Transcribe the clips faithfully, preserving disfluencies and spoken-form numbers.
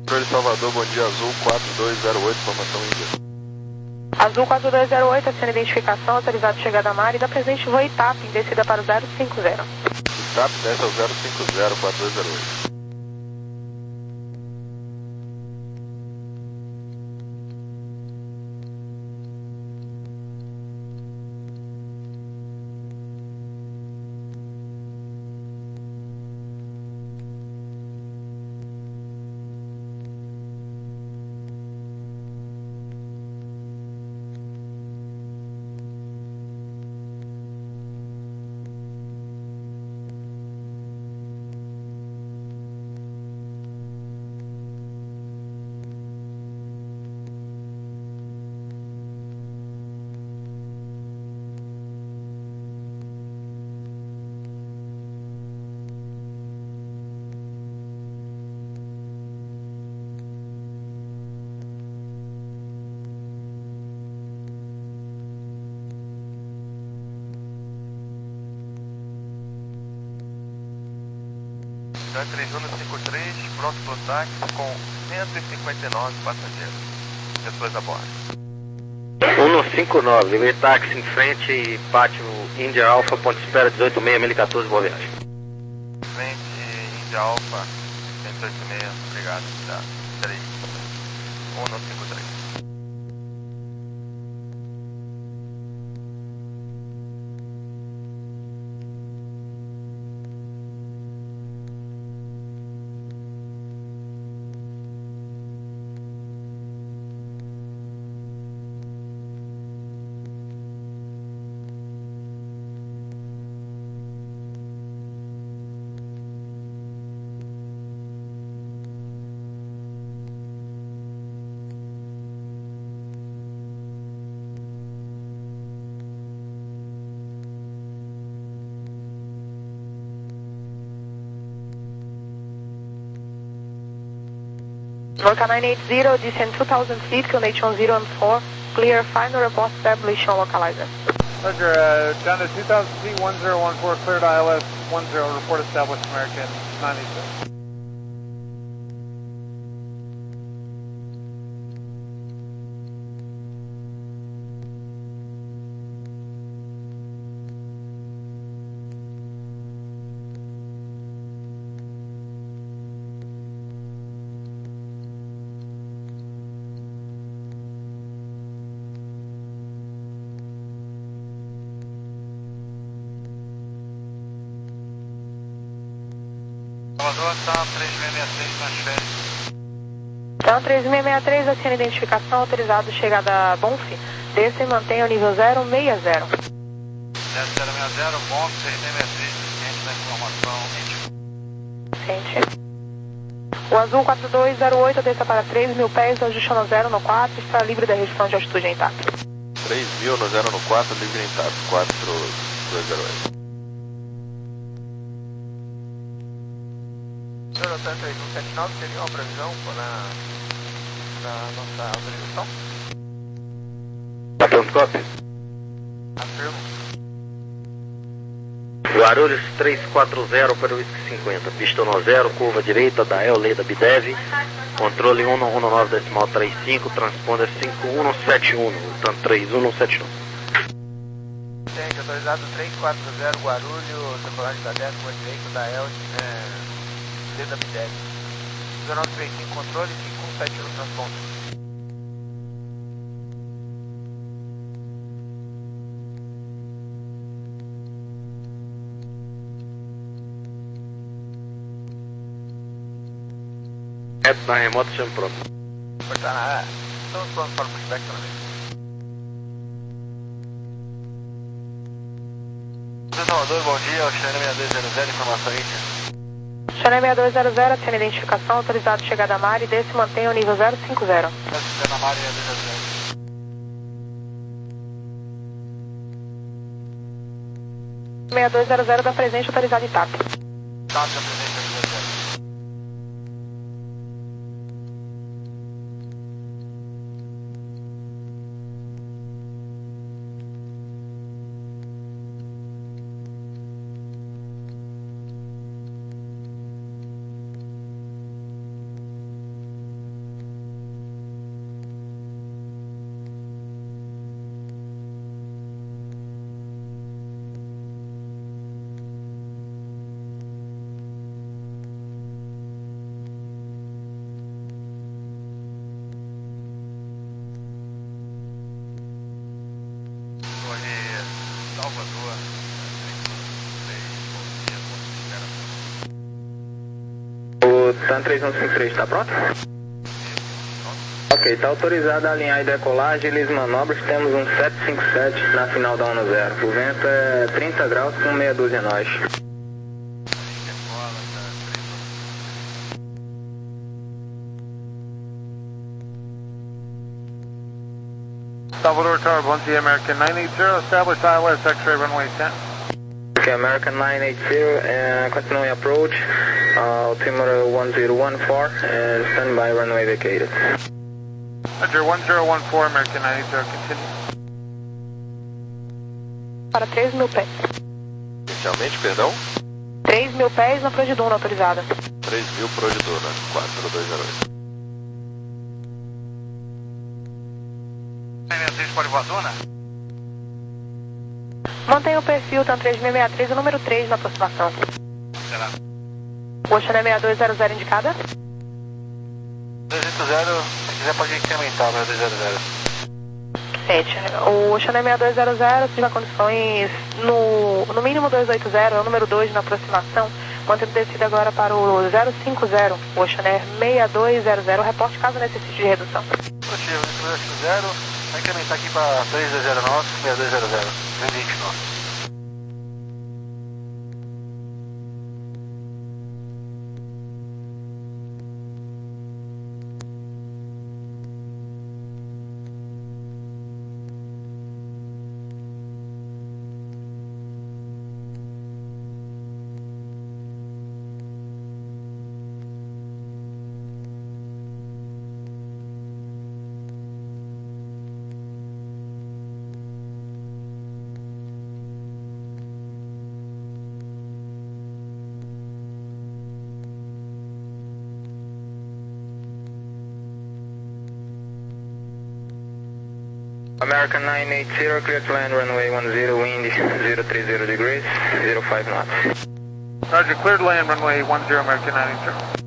Controle Salvador, bom dia, Azul quatro dois zero oito, formação Índia. Azul quatro dois zero oito, acena identificação, autorizado chegada a mar e da presente voo ITAP, em descida para o zero cinco zero. ITAP desce ao zero cinco zero, quatro dois zero oito. três um cinco três, pronto para o táxi com cento e cinquenta e nove passageiros. Pessoas a bordo. um cinco nove, livre táxi em frente e pátio Índia Alfa, ponte espera dezoito seis, mil e quatorze, boa viagem. Frente Índia Alfa, cento e oito seis, obrigado. Tá. três um cinco três. Norca nine eight zero, descend two thousand feet, Q N H one zero and four, clear, final report establish on localizer. Roger, uh, down to two thousand feet, one zero one four, cleared I L S one zero, report established American nine eight six. Salvador, tá três seis seis seis nas férias. Então, três seis seis três, acena identificação, autorizado chegada a Bonf, desça e mantenha o nível zero seis zero. zero zero seis zero, bom, três seis seis três, ciente da informação, Ciente. O Azul quatro dois zero oito, desça para três mil pés, ajuste no zero no quatro, está livre da restrição de altitude em TAP. três mil no zero no quatro, livre em TAP, quatro dois zero oito. Senhor Otan três um sete nove, teria uma previsão na, na nossa autorização? Atlantoscópio. Afirmo. Guarulhos três quatro zero para o Whisky cinquenta, pista um zero, curva direita da El Leda Bidev, controle um um nove decimal trinta e cinco, transponder cinco um sete um, portanto três um sete nove. Entende, autorizado três quatro zero, Guarulhos, decolagem da dez, curva direita da El é, Leda Bidev. dezenove trinta e cinco, controle cinco um sete um, transponder. Reto na remota, chame pronto. Portanto, ah, estamos prontos para o pushback também. Salvador, bom dia, o Xana seis dois zero zero, informação Índia. Xana seis dois zero zero, acena identificação, autorizado chegada a mar e desce e mantenha o nível zero cinco zero. Desce na Maria seis dois zero zero. seis dois zero zero da presente, autorizado em TAP. TAP, da presente seis dois zero. Tan três um cinco três, tá pronto? Ok, está autorizado a alinhar e decolagem, Liz manobras, temos um sete cinco sete na final da um zero. O vento é trinta graus com meia dúzia nós. Salvador Tower, Bom Dia, American nine eighty, establish I L S, X-ray runway ten. Ok, American nine eighty, uh, continuing approach, uh, altimeter one zero one four, and standby runway vacated. Roger, one zero one four, American nine eighty, continue. Para três mil pés. Inicialmente, perdão? três mil pés na Prodiduna autorizada. três mil Prodiduna, quatro dois zero oito. seis seis pode voar zona? Mantenha o perfil Tan três mil sessenta e três, o número três na aproximação. Será? Ocean é seis dois zero zero indicada. dois oito zero, se quiser pode incrementar para dois zero zero. Gente, o Ocean é seis dois zero zero, se tiver condições no, no mínimo dois oito zero, é o número dois na aproximação. Mantendo descida agora para o zero cinco zero, o Ocean é seis dois zero zero, reporte caso necessite de redução. Positivo, dois cinco zero, vai incrementar aqui para três dois zero nove, seis dois zero zero, vinte nove. American nine eighty, clear to land runway one zero, wind zero three zero degrees, zero five knots. Roger, cleared land runway one zero, American nine eighty.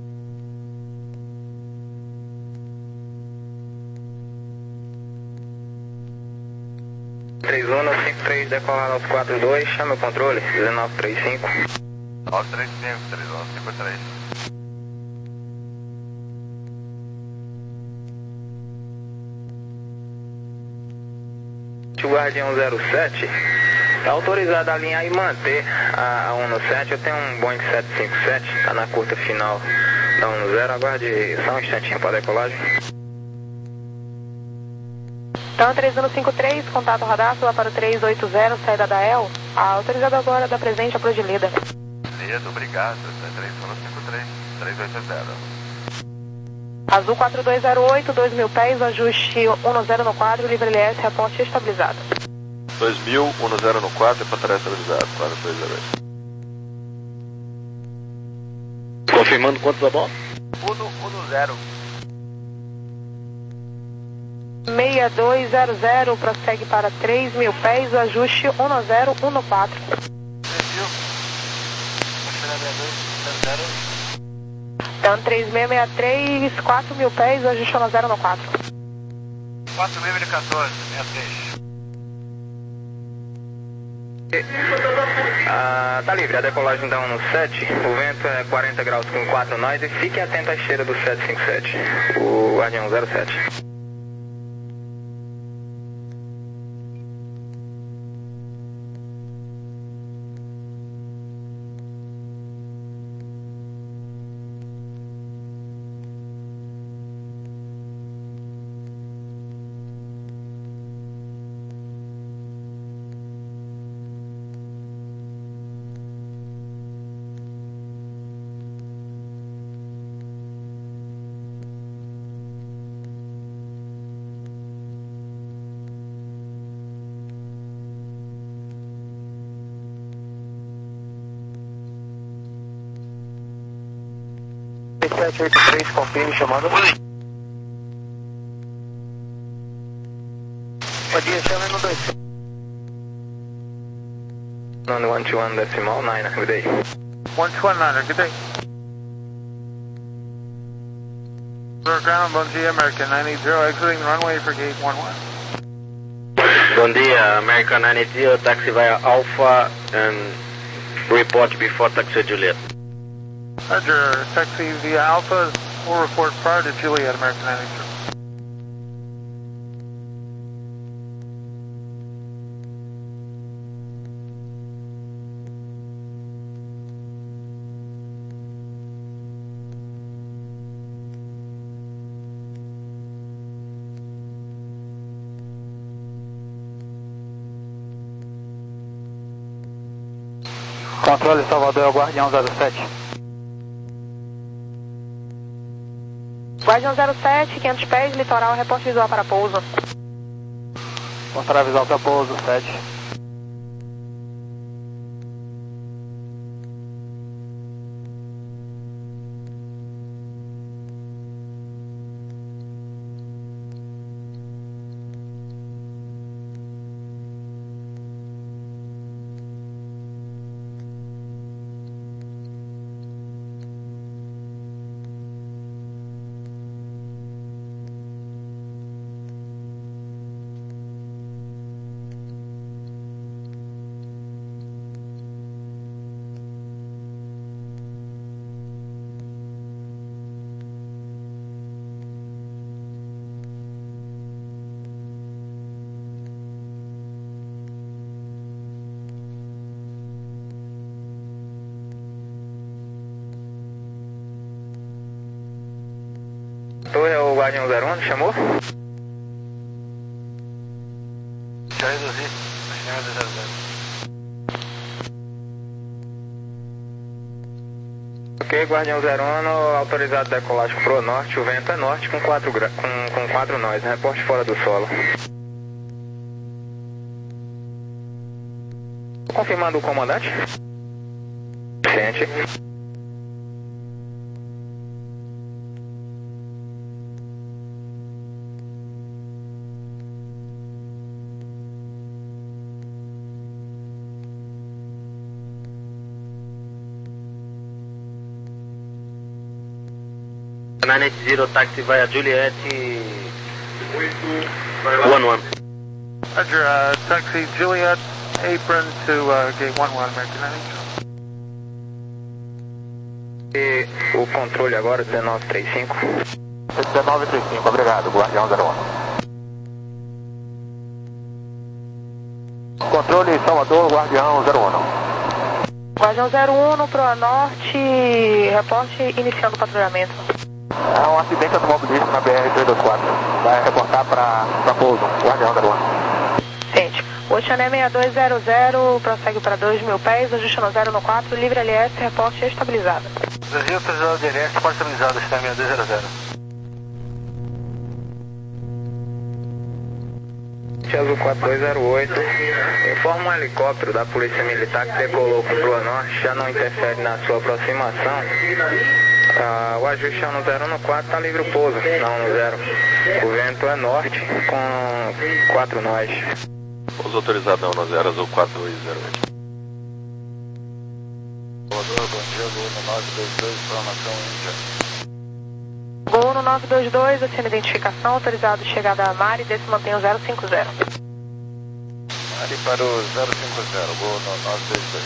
três um cinco três, decolar aos quatro dois, chama o controle, dezenove trinta e cinco. nove três cinco, três um cinco três. O Guardião zero sete está autorizado a alinhar e manter a, a um sete. Eu tenho um Boeing sete cinco sete, está na curta final da um zero. Aguarde só um instantinho para a decolagem. Tan três um cinco três, contato radar, lá para o três oito zero, saída da E L. Autorizado agora da presente a Prodilida. Lido, obrigado. três um cinco três, três oito zero. Azul quatro dois zero oito, dois mil pés, ajuste um zero no quadro, livre L S, reporte estabilizado. dois mil, um zero no quatro, infantaria estabilizado, quatro dois zero oito. Confirmando quantos a bordo? um zero. seis dois zero zero, prossegue para três mil pés, ajuste um zero um no quatro. Preview. seis dois zero zero. Tan três mil seiscentos e sessenta e três, quatro mil pés, ajuste um zero no quatro. quatro mil e quatorze, sessenta e três. Ah, tá livre, a decolagem da um sete, o vento é quarenta graus com quatro nós e fique atento à esteira do sete cinco sete, o Guardião zero sete. sete oito três, confirme chamada. Bom dia, chama no dois. On one two one decimal nine, good day. one two one nine, good day. Sir, ground, Bon Dia, American nine eighty, exiting the runway for gate one one. Bom dia, American nine eighty, taxi via Alpha and report before taxi Juliet. Roger, taxi via Alpha, we'll report prior to Juliet, American ninety-two. Controle Salvador, é o Guardião zero sete. Guardião zero sete, quinhentos pés, litoral, reporte visual para pouso. Mostrar visual para pouso, sete. Torre é o Guardião zero um, chamou? Já reduzi, Oceaneia dois zero zero. Ok, Guardião zero um, autorizado decolagem pro norte, o vento é norte com quatro gra... com, com quatro nós, reporte fora do solo. Confirmando o comandante. Sente. nine eight zero taxi via Juliet one one. Roger, uh, taxi Juliet, apron to uh, gate one one, American ninety-two. E o controle agora, dezenove trinta e cinco. dezenove trinta e cinco, obrigado, Guardião zero um. Controle Salvador, Guardião zero um. Guardião zero um no Proa Norte, reporte iniciando o patrulhamento. É um acidente automobilístico na B R trezentos e vinte e quatro. Vai reportar para pouso, Guardião zero um. Sente. Oceaneia seis dois zero zero, prossegue para dois mil pés, ajuste no zero no quatro, livre L S, reporte estabilizado. Brasil, autorizado D N S, reporte estabilizado, Oceaneia seis dois zero zero. Azul quatro dois zero oito, informa um helicóptero da Polícia Militar que decolou com o Proa Norte, já não interfere na sua aproximação. Ah, o ajuste é no zero no quatro, está livre o pouso, não no zero. O vento é norte com quatro nós. Pouso autorizado não no zero, Azul quatro dois zero oito. Salvador, bom dia, Gol no nove dois dois, programação Índia. Gol no nove dois dois, oceano identificação, autorizado chegada a Mari, desse mantém o zero cinco zero. Mari para o zero cinco zero, Gol no nove dois dois.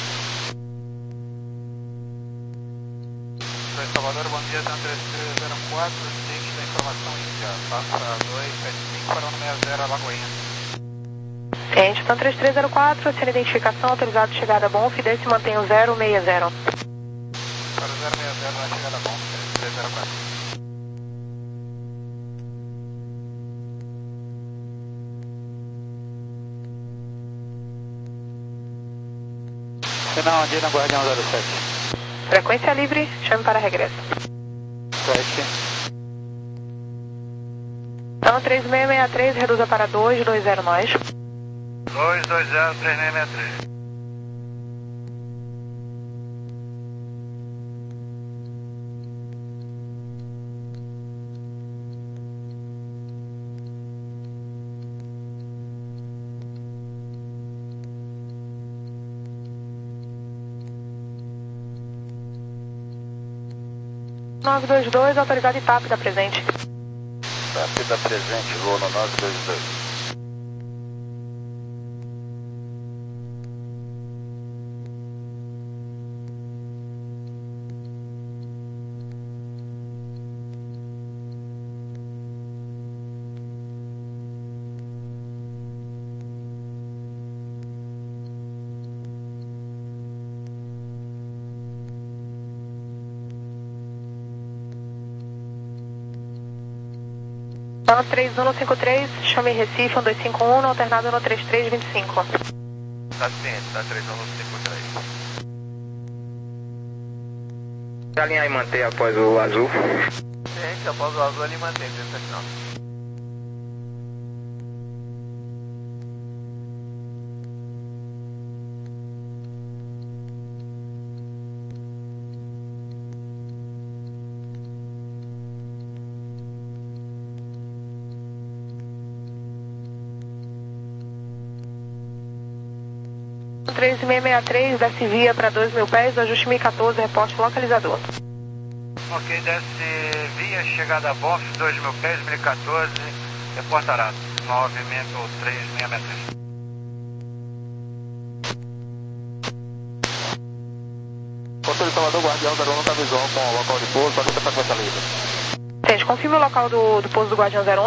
Salvador, bom dia, três três zero quatro, state da informação Índia, passa dois sete cinco para o sessenta Alagoinha. Sente, então três três zero quatro, oceano identificação, autorizado chegada a Bonf, desse mantém o zero seis zero. Para o zero seis zero na chegada a Bonf, três três zero quatro. Final Andina, Guardião zero sete. Frequência livre, chame para regresso. sete. Então três seis seis três, reduza para dois dois zero nós. dois dois zero, três seis seis três. nove dois dois, autoridade T A P da presente. T A P da presente, Gol no nove dois dois. Então, três um cinco três, chame Recife, um dois cinco um, alternado no três três dois cinco. Tá ciente, tá três um cinco três. Alinhar e manter após o azul. Ciente, após o azul ele mantém duzentos e setenta e nove. três seis seis três, desce via para dois mil pés, ajuste mil e quatorze, reporte localizador. Ok, desce via, chegada a Bof, dois mil pés, mil e quatorze, reportará. Movimento três seis seis três. Controle Salvador, Guardião zero um, tá visual com o local de pouso, pode ter frequência livre. Gente, confirme o local do, do pouso do Guardião zero um.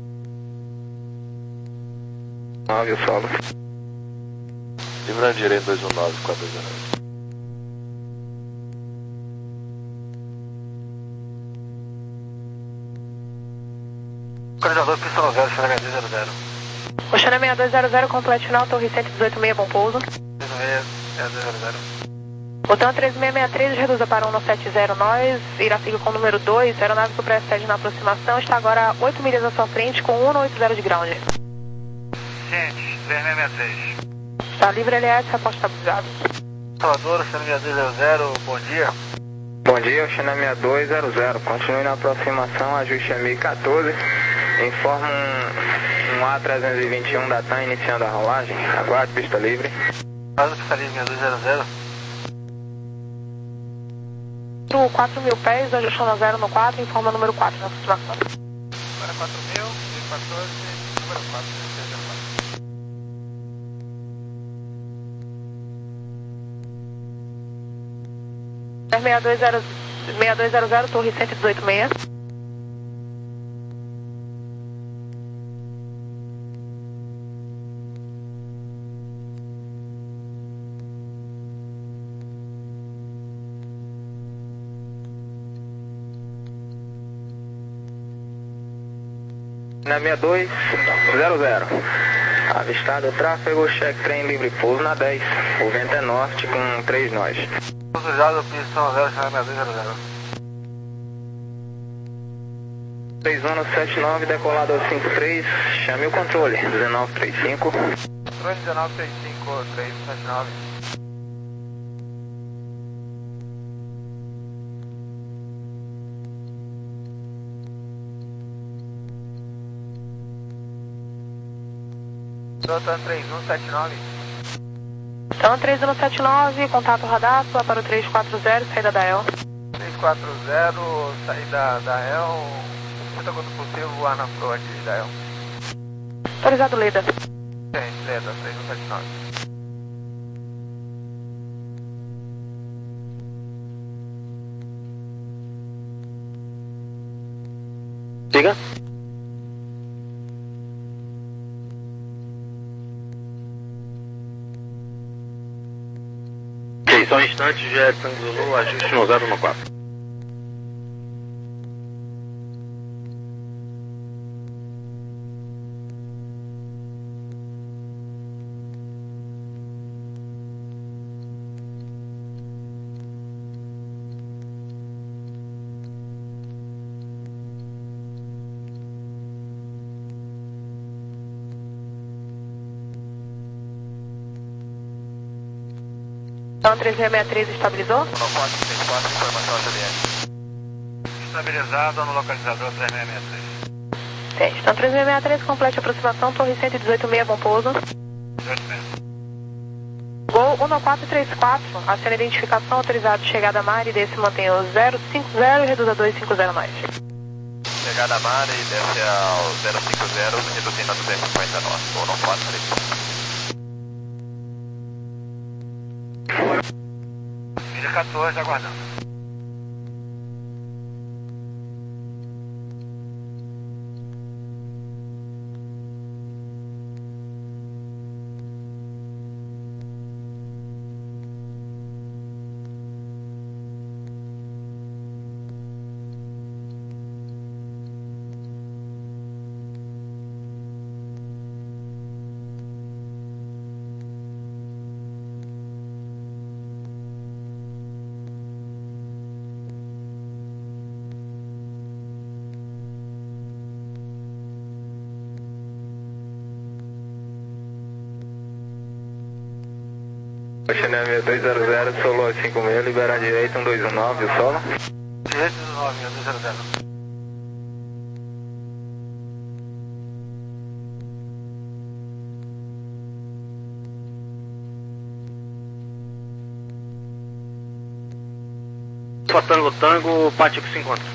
nove, o solo. Livra direito dois um nove, quatro dois zero. Localizador, pista zero, Xana seis zero zero. Oxana seis dois zero zero, complete final, torre cento e dezoito seis, bom pouso. seis seis zero zero. Botão três seis seis três, reduza para um sete zero, nós, irá seguir com o número dois, aeronave que precede na aproximação, está agora a oito milhas à sua frente com um oito zero de ground. Ciente, três seis seis três. Está livre, L S, reporte estabilizado. Salvador, Xana seis dois zero zero, bom dia. Bom dia, Xana seis dois zero zero. Continue na aproximação, ajuste a mil e quatorze. Informa um, um A trezentos e vinte e um da TAM iniciando a rolagem. Aguarde, pista livre. Faz pista livre, seis dois zero zero. quatro mil pés, ajustando a zero no quatro, informa o número quatro na aproximação. Agora quatro mil, mil e quatorze, número quatro, seis zero quatro. seis dois zero seis dois zero zero, torre cento e dezoito seis. Na seis dois zero zero. Avistado o tráfego, cheque trem livre pouso na dez. O vento é norte com três nós. Usado, pista zero, Xana seis dois zero zero. três um sete nove, decolado ao cinco três, chame o controle, dezenove trinta e cinco. Controle dezenove trinta e cinco, três sete nove. Doutor três um sete nove. Então, três um sete nove, contato radar, sua para o três quatro zero, saída da E L. três quatro zero, saída da E L, sessenta quando possível, voar na proa aqui da E L. Autorizado, Leda. Gente, Leda, três um sete nove. Diga. Ok, só um instante, já é Tango Zulu, ajuste no zero no quatro. Então, três seis seis três estabilizou? quatro três quatro, informação J B S. Estabilizado no localizador três seis seis três. Tem. Então, três seis seis três, complete a aproximação, torre cento e dezoito seis, bom pouso. dezoito seis. Gol um quatro três quatro, acena identificação, autorizado, chegada a mar e desce, mantém o zero cinco zero e reduza dois cinco zero mais. Chegada a mar e desce ao zero cinco zero, reduzindo a duzentos e cinquenta nós, ou não quatro três quatro. mil e quatorze, aguardando. Chanel seis dois zero zero, solo cinco seis, libera direita, um dois um nove, o solo. Direito do nove, seis dois zero zero. Tango Tango, Pático se encontra.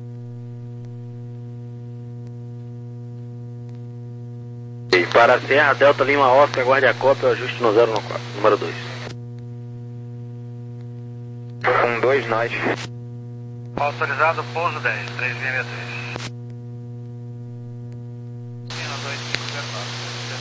E para a Serra, Delta Lima Oscar, guarde a cópia, ajuste no zero no quatro, número dois. Um dois, nós. Autorizado, pouso dez, três seis seis três. dois cinco zero nove.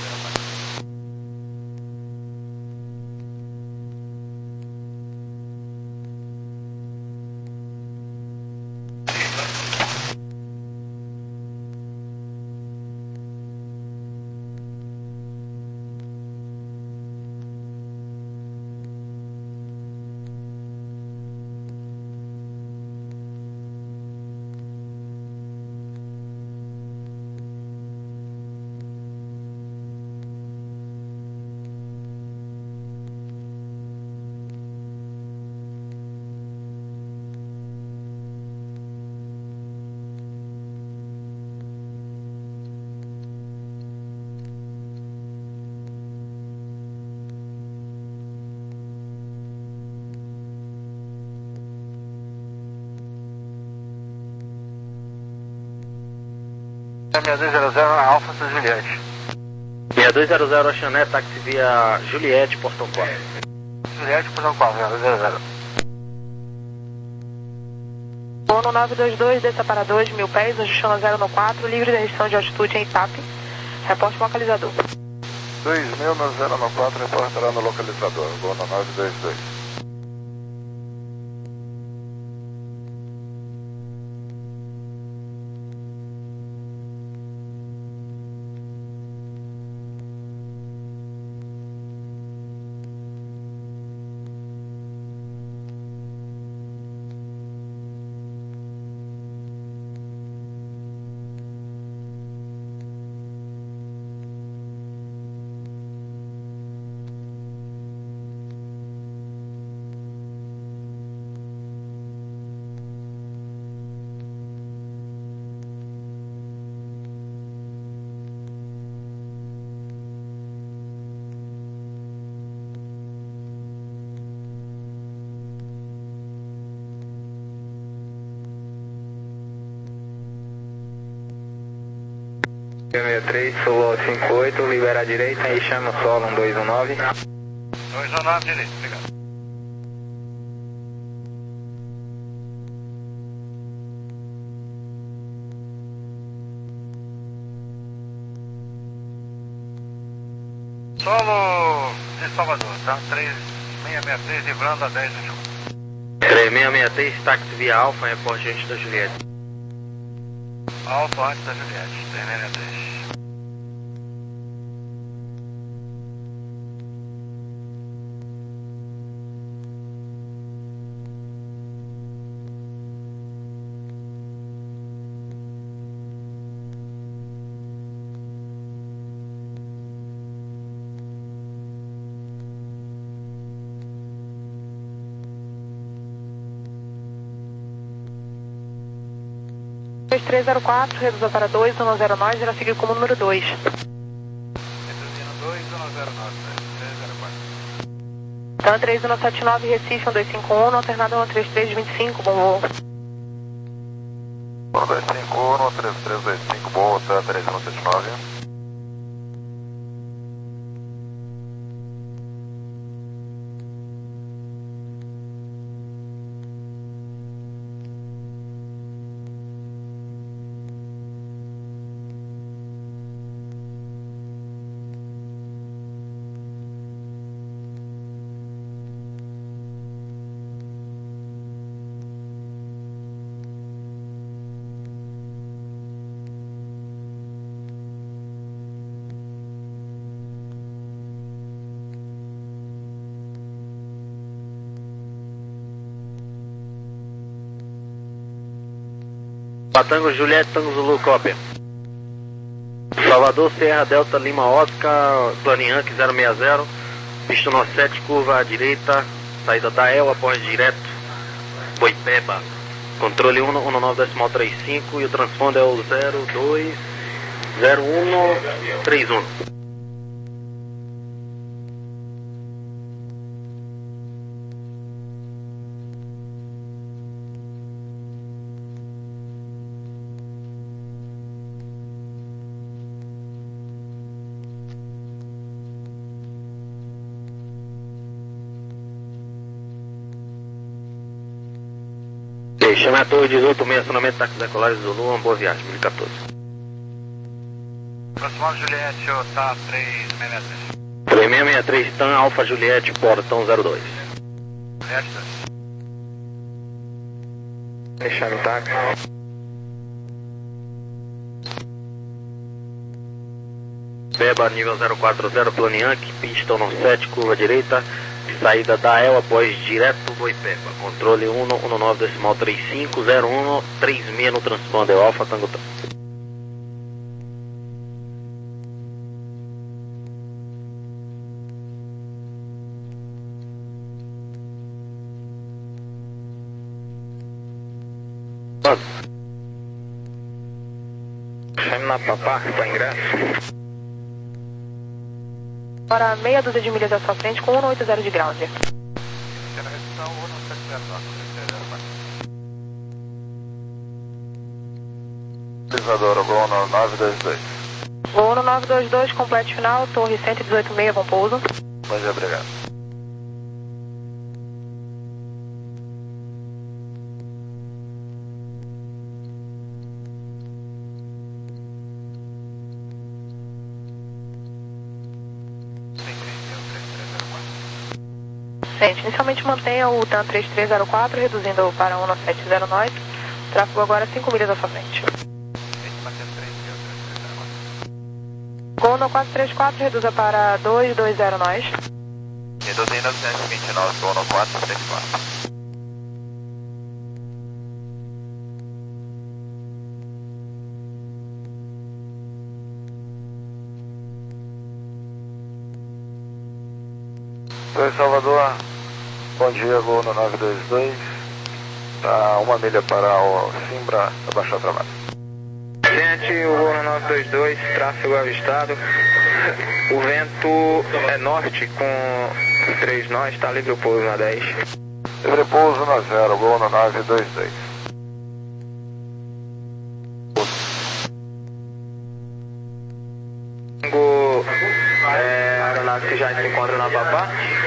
seis dois zero zero, Alfa Santa Juliette. seis dois zero zero, Chané, táxi via Juliette, Portão quatro. Juliette, Portão quatro, seis dois zero zero. Ono nove dois dois, desça para dois mil pés, ajustando a zero no quatro, livre da restrição de altitude em Itap. Reporte localizador. dois mil no zero no quatro, reportará no localizador. Ono nove dois dois. seis três, solo cinco oito, libera a direita e chama o solo, um dois um nove. dois um nove, direito, obrigado. Solo de Salvador, tá? três seis seis três, livrando a dez vinte e um. três seis seis três, táxi via Alfa, reporte antes da Juliette. Alfa antes da Juliette, três seis seis três. dois três zero quatro, reduziu para dois um zero nove, irá seguir como número dois. Reduzindo dois um zero nove, três zero quatro. Então, três um sete nove, Recife, um dois cinco um, alternado um três três dois cinco, bom voo. um dois cinco um, três três dois cinco, bom, tá, três um sete nove. Tango Juliette, Tango Zulu, cópia. Salvador, Serra, Delta Lima Oscar, Planianque zero seis zero, Pista nove sete, curva à direita, saída da E L, após direto, Boipeba. Controle um um nove decimal trinta e cinco e o transponder é o zero dois zero um três um. Chame a torre dezoito meia, acionamento táxi decolares Zulu, uma boa viagem, dois mil e quatorze. Próximo Juliette, o T A três seis seis três. três seis seis três, TAM, Alfa Juliette, portão zero dois. Juliette. Chame táxi. Beba, nível zero quatro zero, Planianque, pista nove sete, curva direita, saída da E L após direto Boipeba. Controle um um nove decimal trinta e cinco zero um três seis no transponder Alfa Tango Tango. Chame na papá para ingresso. Agora meia dúzia de milhas à sua frente com cento e oitenta de ground. Isadora, Gol nove dois dois. Gol no nove dois dois, completo final, torre cento e dezoito meia, bom pouso. Bom dia, obrigado. Sente, inicialmente mantenha o TAM três três zero quatro, reduzindo para um sete zero nove. Tráfego agora cinco milhas à sua frente. Gol no quatro três quatro, reduza para dois dois zero nove. Reduzindo a duzentos e vinte e nove, Gol no quatro três quatro. Oi, Salvador. Bom dia, Gol no nove dois dois. Tá uma milha para o Simbra, abaixar o trabalho. Gente, o Gol no nove dois dois, tráfego avistado. O vento é norte com três nós, tá livre o pouso na dez. Livre pouso na zero, Gol no nove dois dois. Tango, é, a aeronave que já se encontra na Papá.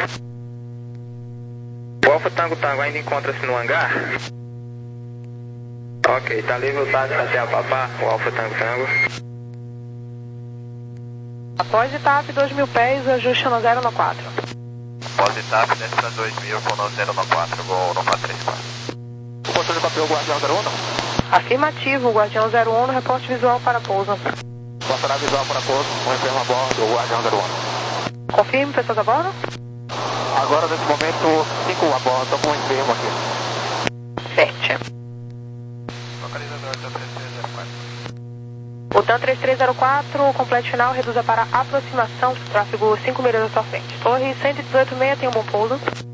O Alfa Tango Tango ainda encontra-se no hangar? Ok, tá livre o táxi até a Papá, o Alfa Tango Tango. Após de T A P dois mil pés, ajuste no zero no quatro. Após etapa, desce para dois mil com no zero no quatro, Gol no quatro três quatro. O controle copiou o Guardião zero um, não? Afirmativo, Guardião zero um no reporte visual para pouso. Passará visual para pouso, um enfermo a bordo, o Guardião zero um. Confirme, pessoas a bordo? Agora, nesse momento, cinco a bordo, estou com um enfermo aqui. Sete. Localizador TAM três três zero quatro. O TAM três três zero quatro, completo final, reduza para aproximação, tráfego cinco milhas à sua frente. Torre cento e dezoito meia, tem um bom pouso.